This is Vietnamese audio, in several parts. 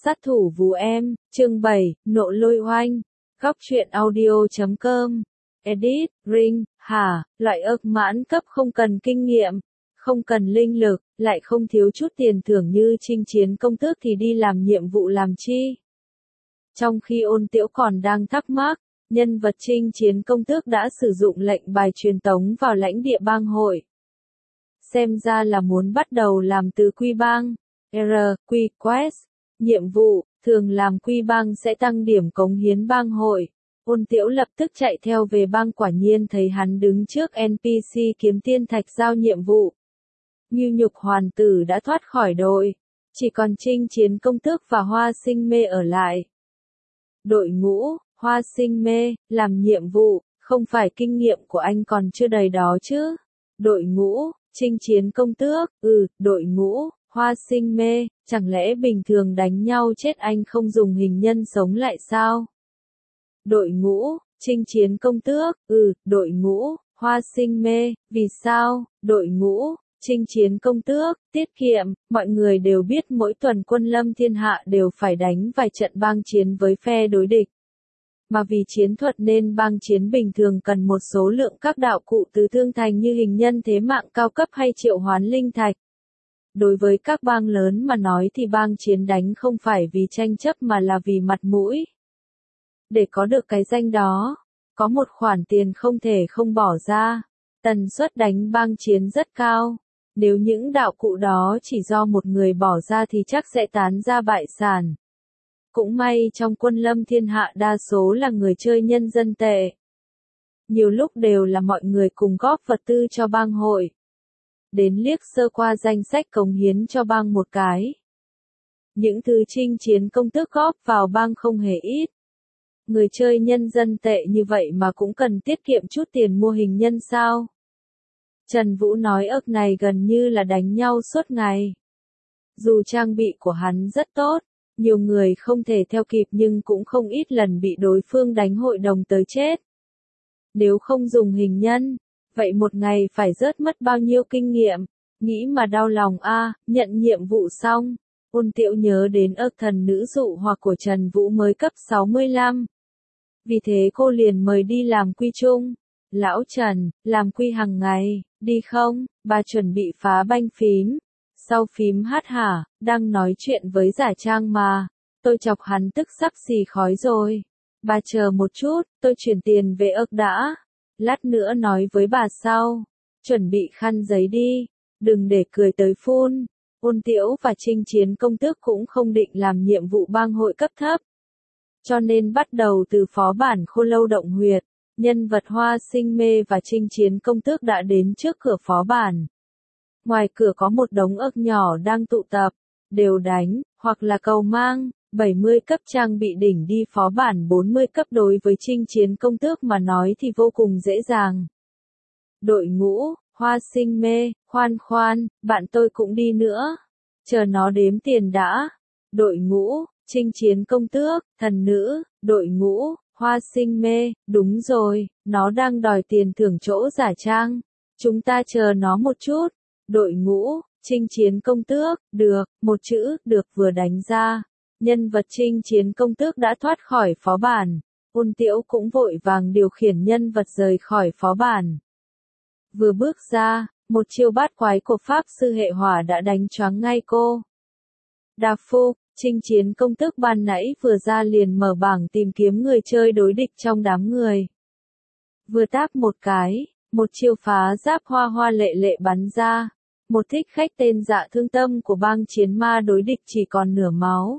Sát thủ Vú Em, chương 7, Nộ Lôi Oanh. Góc truyện audio.com. Edit, Ring, hả, loại ức mãn cấp không cần kinh nghiệm, không cần linh lực, lại không thiếu chút tiền thưởng như chinh chiến công tước thì đi làm nhiệm vụ làm chi? Trong khi Ôn Tiễu còn đang thắc mắc, nhân vật chinh chiến công tước đã sử dụng lệnh bài truyền tống vào lãnh địa bang hội. Xem ra là muốn bắt đầu làm từ quy bang. Q Quest. Nhiệm vụ, thường làm quy bang sẽ tăng điểm cống hiến bang hội. Ôn Tiễu lập tức chạy theo về bang, quả nhiên thấy hắn đứng trước NPC kiếm tiên thạch giao nhiệm vụ. Như Nhục Hoàn Tử đã thoát khỏi đội, chỉ còn chinh chiến công tước và Hoa Sinh Mê ở lại. Đội ngũ, Hoa Sinh Mê, làm nhiệm vụ, không phải kinh nghiệm của anh còn chưa đầy đó chứ. Đội ngũ, chinh chiến công tước, đội ngũ, Hoa Sinh Mê, chẳng lẽ bình thường đánh nhau chết anh không dùng hình nhân sống lại sao? Đội ngũ, chinh chiến công tước, đội ngũ, Hoa Sinh Mê, vì sao? Đội ngũ, chinh chiến công tước, tiết kiệm, mọi người đều biết mỗi tuần quân lâm thiên hạ đều phải đánh vài trận bang chiến với phe đối địch. Mà vì chiến thuật nên bang chiến bình thường cần một số lượng các đạo cụ từ thương thành như hình nhân thế mạng cao cấp hay triệu hoán linh thạch. Đối với các bang lớn mà nói thì bang chiến đánh không phải vì tranh chấp mà là vì mặt mũi. Để có được cái danh đó, có một khoản tiền không thể không bỏ ra. Tần suất đánh bang chiến rất cao. Nếu những đạo cụ đó chỉ do một người bỏ ra thì chắc sẽ tán ra bại sản. Cũng may trong quân lâm thiên hạ đa số là người chơi nhân dân tệ. Nhiều lúc đều là mọi người cùng góp vật tư cho bang hội. Đến liếc sơ qua danh sách cống hiến cho bang một cái. Những thứ chinh chiến công tước góp vào bang không hề ít. Người chơi nhân dân tệ như vậy mà cũng cần tiết kiệm chút tiền mua hình nhân sao? Trần Vũ nói ức này gần như là đánh nhau suốt ngày. Dù trang bị của hắn rất tốt, nhiều người không thể theo kịp nhưng cũng không ít lần bị đối phương đánh hội đồng tới chết. Nếu không dùng hình nhân, vậy một ngày phải rớt mất bao nhiêu kinh nghiệm, nghĩ mà đau lòng nhận nhiệm vụ xong. Ôn Tiễu nhớ đến ức thần nữ dụ hoặc của Trần Vũ mới cấp 65. Vì thế cô liền mời đi làm quy chung. Lão Trần, làm quy hàng ngày, đi không? Bà chuẩn bị phá banh phím. Sau phím hát hả, đang nói chuyện với giả trang mà. Tôi chọc hắn tức sắp xì khói rồi. Bà chờ một chút, tôi chuyển tiền về ức đã. Lát nữa nói với bà sau. Chuẩn bị khăn giấy đi. Đừng để cười tới phun. Ôn Tiễu và chinh chiến công tước cũng không định làm nhiệm vụ bang hội cấp thấp. Cho nên bắt đầu từ phó bản Khô Lâu Động Huyệt. Nhân vật Hoa Sinh Mê và chinh chiến công tước đã đến trước cửa phó bản. Ngoài cửa có một đống ức nhỏ đang tụ tập, đều đánh, hoặc là cầu mang, 70 cấp trang bị đỉnh đi phó bản 40 cấp đối với chinh chiến công tước mà nói thì vô cùng dễ dàng. Đội ngũ, Hoa Sinh Mê, khoan, bạn tôi cũng đi nữa. Chờ nó đếm tiền đã. Đội ngũ, chinh chiến công tước, thần nữ, đội ngũ, Hoa Sinh Mê, đúng rồi, nó đang đòi tiền thưởng chỗ giả trang. Chúng ta chờ nó một chút. Đội ngũ, chinh chiến công tước, được, một chữ, được vừa đánh ra. Nhân vật chinh chiến công tước đã thoát khỏi phó bản. Ôn Tiễu cũng vội vàng điều khiển nhân vật rời khỏi phó bản. Vừa bước ra, một chiêu bát quái của Pháp Sư Hệ Hỏa đã đánh choáng ngay cô. Đạp Phục, chinh chiến công tước ban nãy vừa ra liền mở bảng tìm kiếm người chơi đối địch trong đám người. Vừa táp một cái, một chiêu phá giáp hoa lệ lệ bắn ra. Một thích khách tên Dạ Thương Tâm của bang chiến ma đối địch chỉ còn nửa máu.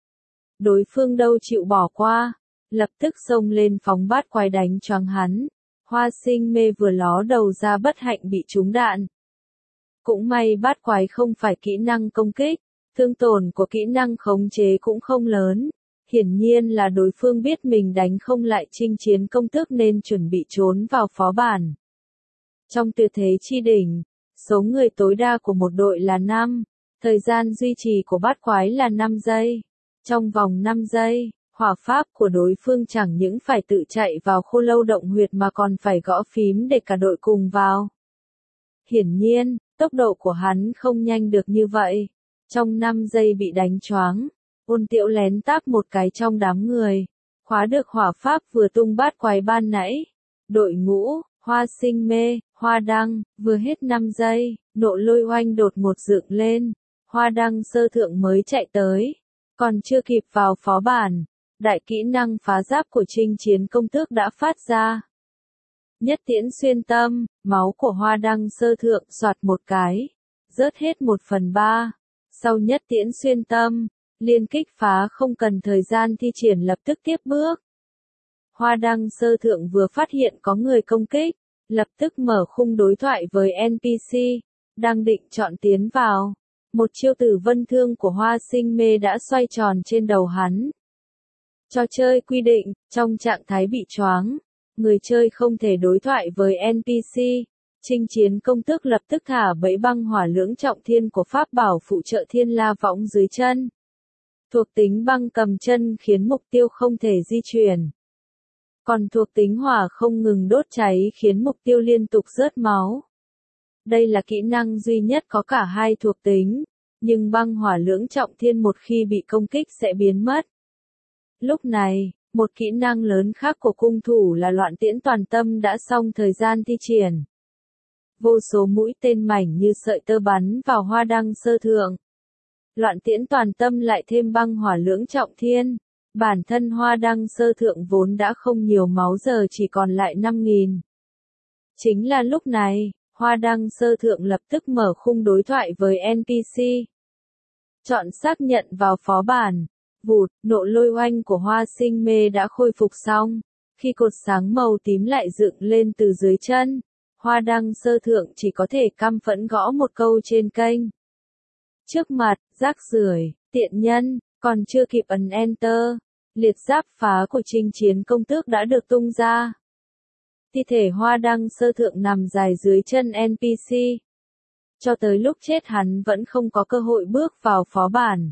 Đối phương đâu chịu bỏ qua, lập tức xông lên phóng bát quái đánh choáng hắn. Hoa Sinh Mê vừa ló đầu ra bất hạnh bị trúng đạn. Cũng may bát quái không phải kỹ năng công kích, thương tổn của kỹ năng khống chế cũng không lớn. Hiển nhiên là đối phương biết mình đánh không lại chinh chiến công tước nên chuẩn bị trốn vào phó bản. Trong tuyệt thế chi đỉnh, số người tối đa của một đội là 5, thời gian duy trì của bát quái là 5 giây. Trong vòng 5 giây, hỏa pháp của đối phương chẳng những phải tự chạy vào Khô Lâu Động Huyệt mà còn phải gõ phím để cả đội cùng vào. Hiển nhiên, tốc độ của hắn không nhanh được như vậy. Trong 5 giây bị đánh choáng, Ôn Tiễu lén táp một cái trong đám người. Khóa được hỏa pháp vừa tung bát quái ban nãy. Đội ngũ, Hoa Sinh Mê, Hoa Đăng, vừa hết 5 giây, Nộ Lôi Oanh đột một dựng lên. Hoa Đăng sơ thượng mới chạy tới. Còn chưa kịp vào phó bản. Đại kỹ năng phá giáp của Chinh Chiến Công Tước đã phát ra. Nhất tiễn xuyên tâm, máu của Hoa Đăng sơ thượng soạt một cái. Rớt hết 1/3. Sau nhất tiễn xuyên tâm, liên kích phá không cần thời gian thi triển lập tức tiếp bước. Hoa Đăng sơ thượng vừa phát hiện có người công kích, lập tức mở khung đối thoại với NPC, đang định chọn tiến vào. Một chiêu tử vân thương của Hoa Sinh Mê đã xoay tròn trên đầu hắn. Trò chơi quy định, trong trạng thái bị choáng, người chơi không thể đối thoại với NPC. Chinh Chiến Công Tước lập tức thả bẫy băng hỏa lưỡng trọng thiên của pháp bảo phụ trợ Thiên La Võng dưới chân. Thuộc tính băng cầm chân khiến mục tiêu không thể di chuyển. Còn thuộc tính hỏa không ngừng đốt cháy khiến mục tiêu liên tục rớt máu. Đây là kỹ năng duy nhất có cả hai thuộc tính, nhưng băng hỏa lưỡng trọng thiên một khi bị công kích sẽ biến mất. Lúc này, một kỹ năng lớn khác của cung thủ là loạn tiễn toàn tâm đã xong thời gian thi triển. Vô số mũi tên mảnh như sợi tơ bắn vào Hoa Đăng sơ thượng. Loạn tiễn toàn tâm lại thêm băng hỏa lưỡng trọng thiên. Bản thân Hoa Đăng sơ thượng vốn đã không nhiều máu giờ chỉ còn lại 5.000. Chính là lúc này, Hoa Đăng sơ thượng lập tức mở khung đối thoại với NPC. Chọn xác nhận vào phó bản. Vụt, Nộ Lôi Oanh của Hoa Sinh Mê đã khôi phục xong. Khi cột sáng màu tím lại dựng lên từ dưới chân, Hoa Đăng sơ thượng chỉ có thể căm phẫn gõ một câu trên kênh. Trước mặt, rác rưởi, tiện nhân, còn chưa kịp ấn Enter, liệt giáp phá của Chinh Chiến Công Tước đã được tung ra. Thi thể Hoa Đăng sơ thượng nằm dài dưới chân NPC. Cho tới lúc chết hắn vẫn không có cơ hội bước vào phó bản.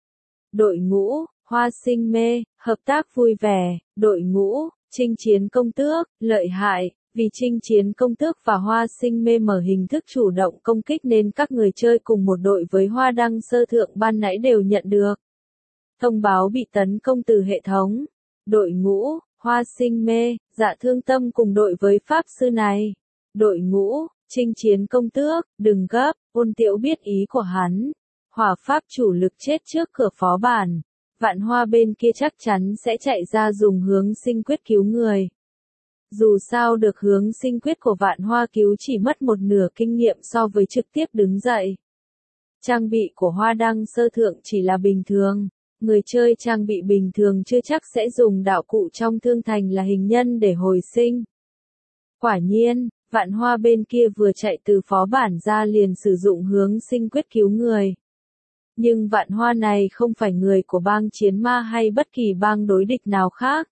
Đội ngũ, Hoa Sinh Mê, hợp tác vui vẻ. Đội ngũ, Chinh Chiến Công Tước, lợi hại. Vì Chinh Chiến Công Tước và Hoa Sinh Mê mở hình thức chủ động công kích nên các người chơi cùng một đội với Hoa Đăng sơ thượng ban nãy đều nhận được thông báo bị tấn công từ hệ thống. Đội ngũ, Hoa Sinh Mê, Dạ Thương Tâm cùng đội với Pháp Sư này. Đội ngũ, Chinh Chiến Công Tước, đừng gấp, Ôn Tiễu biết ý của hắn. Hỏa Pháp chủ lực chết trước cửa phó bản. Vạn Hoa bên kia chắc chắn sẽ chạy ra dùng hướng sinh quyết cứu người. Dù sao được hướng sinh quyết của Vạn Hoa cứu chỉ mất một nửa kinh nghiệm so với trực tiếp đứng dậy. Trang bị của Hoa Đăng sơ thượng chỉ là bình thường. Người chơi trang bị bình thường chưa chắc sẽ dùng đạo cụ trong thương thành là hình nhân để hồi sinh. Quả nhiên, Vạn Hoa bên kia vừa chạy từ phó bản ra liền sử dụng hướng sinh quyết cứu người. Nhưng Vạn Hoa này không phải người của bang chiến ma hay bất kỳ bang đối địch nào khác.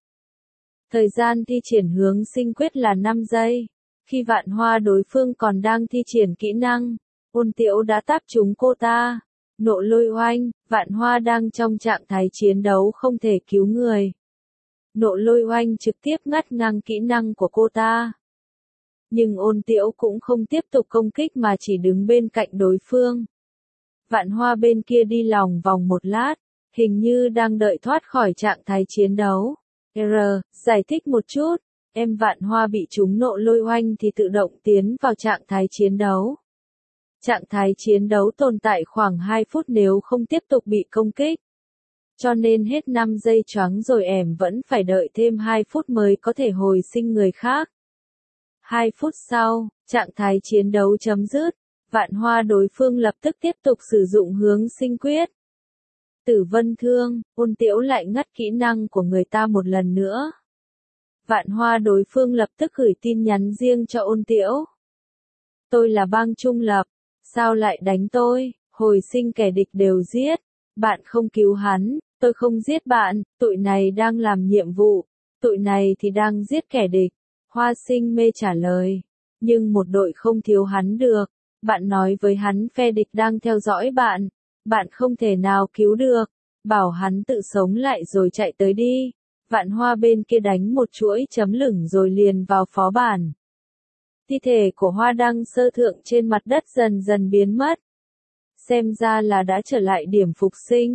Thời gian thi triển hướng sinh quyết là 5 giây. Khi Vạn Hoa đối phương còn đang thi triển kỹ năng, Ôn Tiễu đã táp trúng cô ta. Nộ Lôi Oanh, Vạn Hoa đang trong trạng thái chiến đấu không thể cứu người. Nộ Lôi Oanh trực tiếp ngắt ngang kỹ năng của cô ta. Nhưng Ôn Tiễu cũng không tiếp tục công kích mà chỉ đứng bên cạnh đối phương. Vạn Hoa bên kia đi lòng vòng một lát, hình như đang đợi thoát khỏi trạng thái chiến đấu. Giải thích một chút, em Vạn Hoa bị trúng Nộ Lôi Oanh thì tự động tiến vào trạng thái chiến đấu. Trạng thái chiến đấu tồn tại khoảng 2 phút nếu không tiếp tục bị công kích. Cho nên hết 5 giây choáng rồi em vẫn phải đợi thêm 2 phút mới có thể hồi sinh người khác. 2 phút sau, trạng thái chiến đấu chấm dứt, Vạn Hoa đối phương lập tức tiếp tục sử dụng hướng sinh quyết. Tử vân thương, Ôn Tiễu lại ngắt kỹ năng của người ta một lần nữa. Vạn Hoa đối phương lập tức gửi tin nhắn riêng cho Ôn Tiễu. Tôi là bang trung lập, sao lại đánh tôi, hồi sinh kẻ địch đều giết, bạn không cứu hắn, tôi không giết bạn, tụi này đang làm nhiệm vụ, tụi này thì đang giết kẻ địch. Hoa Sinh Mê trả lời, nhưng một đội không thiếu hắn được, bạn nói với hắn phe địch đang theo dõi bạn, bạn không thể nào cứu được, bảo hắn tự sống lại rồi chạy tới đi. Vạn Hoa bên kia đánh một chuỗi chấm lửng rồi liền vào phó bản. Thi thể của Hoa Đăng sơ thượng trên mặt đất dần dần biến mất. Xem ra là đã trở lại điểm phục sinh.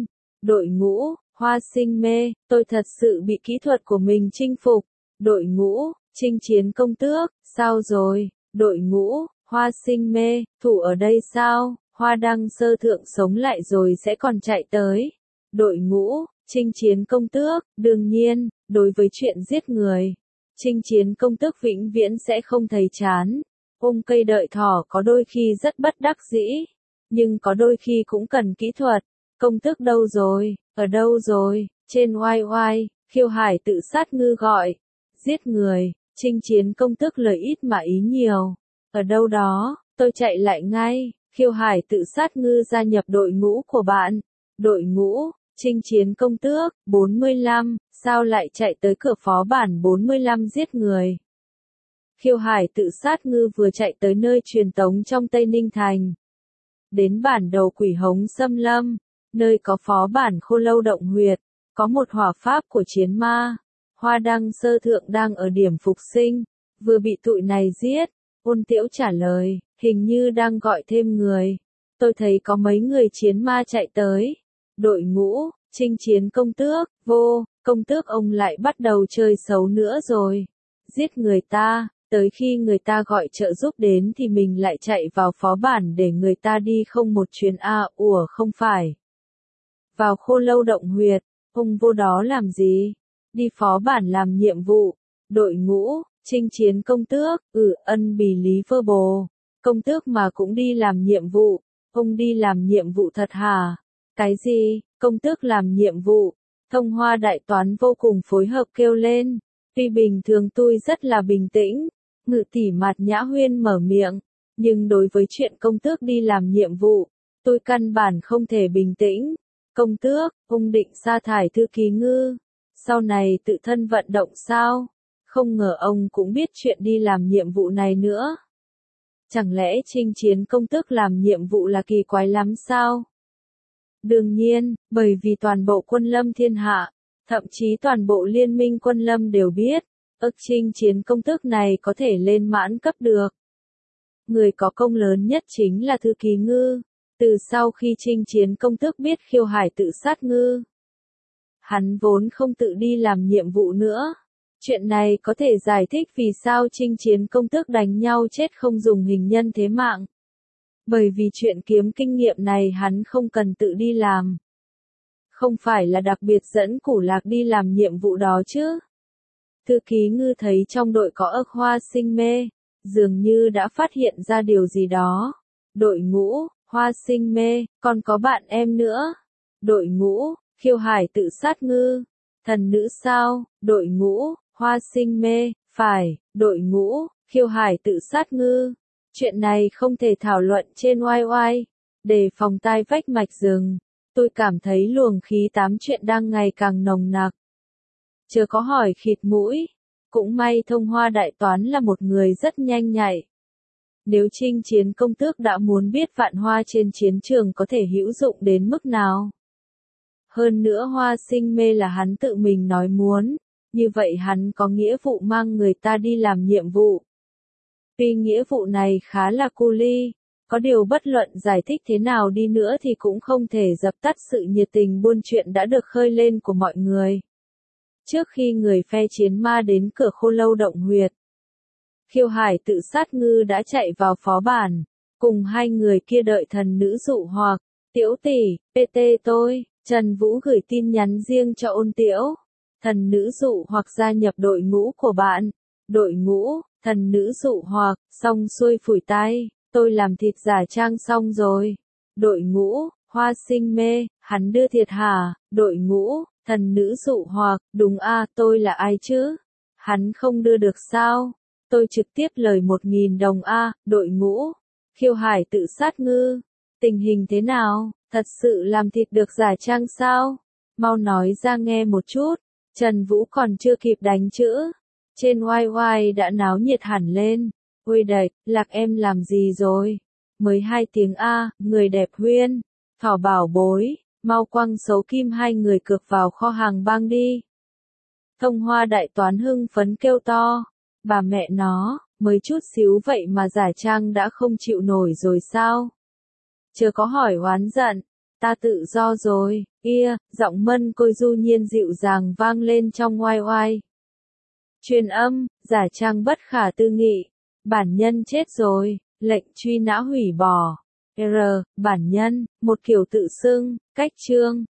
Đội ngũ, Hoa Sinh mê, tôi thật sự bị kỹ thuật của mình chinh phục. Đội ngũ, chinh chiến công tước, sao rồi? Đội ngũ, Hoa Sinh mê, thủ ở đây sao? Hoa Đăng Sơ thượng sống lại rồi sẽ còn chạy tới. Đội ngũ, chinh chiến công tước, đương nhiên, đối với chuyện giết người, chinh chiến công tước vĩnh viễn sẽ không thấy chán. Cây đợi thỏ có đôi khi rất bất đắc dĩ, nhưng có đôi khi cũng cần kỹ thuật. Công tước đâu rồi? Ở đâu rồi? Trên oai oai, Khiêu Hải tự sát ngư gọi. Giết người, chinh chiến công tước lời ít mà ý nhiều. Ở đâu đó, tôi chạy lại ngay. Khiêu Hải tự sát ngư gia nhập đội ngũ của bạn. Đội ngũ, chinh chiến công tước, 45, sao lại chạy tới cửa phó bản 45 giết người? Khiêu Hải tự sát ngư vừa chạy tới nơi truyền tống trong Tây Ninh Thành. Đến bản đầu Quỷ Hống Xâm Lâm, nơi có phó bản Khô Lâu Động Huyệt, có một hỏa pháp của chiến ma. Hoa Đăng Sơ thượng đang ở điểm phục sinh, vừa bị tụi này giết. Ôn Tiễu trả lời, hình như đang gọi thêm người. Tôi thấy có mấy người chiến ma chạy tới. Đội ngũ, chinh chiến công tước, vô, công tước ông lại bắt đầu chơi xấu nữa rồi. Giết người ta, tới khi người ta gọi trợ giúp đến thì mình lại chạy vào phó bản để người ta đi không một chuyến ủa không phải. Vào Khô Lâu Động Huyệt, ông vô đó làm gì? Đi phó bản làm nhiệm vụ. Đội ngũ, chinh chiến công tước, ân bì lý vơ bồ. Công tước mà cũng đi làm nhiệm vụ. Ông đi làm nhiệm vụ thật hả? Cái gì? Công tước làm nhiệm vụ. Thông Hoa đại toán vô cùng phối hợp kêu lên. Tuy bình thường tôi rất là bình tĩnh. Ngự tỷ Mạt Nhã Huyên mở miệng. Nhưng đối với chuyện công tước đi làm nhiệm vụ, tôi căn bản không thể bình tĩnh. Công tước, ông định sa thải thư ký ngư. Sau này tự thân vận động sao? Không ngờ ông cũng biết chuyện đi làm nhiệm vụ này nữa. Chẳng lẽ chinh chiến công tước làm nhiệm vụ là kỳ quái lắm sao? Đương nhiên, bởi vì toàn bộ quân lâm thiên hạ, thậm chí toàn bộ liên minh quân lâm đều biết, chinh chiến công tước này có thể lên mãn cấp được. Người có công lớn nhất chính là thư ký ngư. Từ sau khi chinh chiến công tước biết Khiêu Hải tự sát ngư, hắn vốn không tự đi làm nhiệm vụ nữa. Chuyện này có thể giải thích vì sao chinh chiến công tước đánh nhau chết không dùng hình nhân thế mạng. Bởi vì chuyện kiếm kinh nghiệm này hắn không cần tự đi làm. Không phải là đặc biệt dẫn Củ Lạc đi làm nhiệm vụ đó chứ. Thư ký ngư thấy trong đội có Hoa Sinh mê, dường như đã phát hiện ra điều gì đó. Đội ngũ, Hoa Sinh mê, còn có bạn em nữa. Đội ngũ, Khiêu Hải tự sát ngư. Thần nữ sao? Đội ngũ, Hoa Sinh mê, phải. Đội ngũ, Khiêu Hải tự sát ngư. Chuyện này không thể thảo luận trên oai oai. Đề phòng tai vách mạch rừng. Tôi cảm thấy luồng khí tám chuyện đang ngày càng nồng nặc. Chưa có hỏi khịt mũi. Cũng may Thông Hoa đại toán là một người rất nhanh nhạy. Nếu chinh chiến công tước đã muốn biết vạn hoa trên chiến trường có thể hữu dụng đến mức nào. Hơn nữa Hoa Sinh mê là hắn tự mình nói muốn, như vậy hắn có nghĩa vụ mang người ta đi làm nhiệm vụ. Tuy nghĩa vụ này khá là cu li, có điều bất luận giải thích thế nào đi nữa thì cũng không thể dập tắt sự nhiệt tình buôn chuyện đã được khơi lên của mọi người. Trước khi người phe chiến ma đến cửa Khô Lâu Động Huyệt, Khiêu Hải tự sát ngư đã chạy vào phó bản, cùng hai người kia đợi thần nữ dụ hoặc. Tiễu tỷ, PT tôi, Trần Vũ gửi tin nhắn riêng cho Ôn Tiễu. Thần nữ dụ hoặc gia nhập đội ngũ của bạn. Đội ngũ, thần nữ dụ hoặc, xong xuôi phủi tay, tôi làm thịt giả trang xong rồi. Đội ngũ, Hoa Sinh mê, hắn đưa thiệt hả? Đội ngũ, thần nữ dụ hoặc, đúng tôi là ai chứ? Hắn không đưa được sao? Tôi trực tiếp lời 1.000 đồng đội ngũ. Khiêu Hải tự sát ngư. Tình hình thế nào? Thật sự làm thịt được giả trang sao? Mau nói ra nghe một chút. Trần Vũ còn chưa kịp đánh chữ. Trên oai oai đã náo nhiệt hẳn lên. Ôi đạch, Lạc em làm gì rồi? Mới 2 tiếng người đẹp Huyên. Thỏ bảo bối, mau quăng xấu kim hai người cược vào kho hàng băng đi. Thông Hoa đại toán hưng phấn kêu to. Bà mẹ nó, mới chút xíu vậy mà giả trang đã không chịu nổi rồi sao? Chưa có hỏi oán giận, ta tự do rồi, giọng Mân Côi du nhiên dịu dàng vang lên trong oai oai. Truyền âm, giả trang bất khả tư nghị. Bản nhân chết rồi, lệnh truy nã hủy bỏ. Bản nhân, một kiểu tự xưng, cách chương.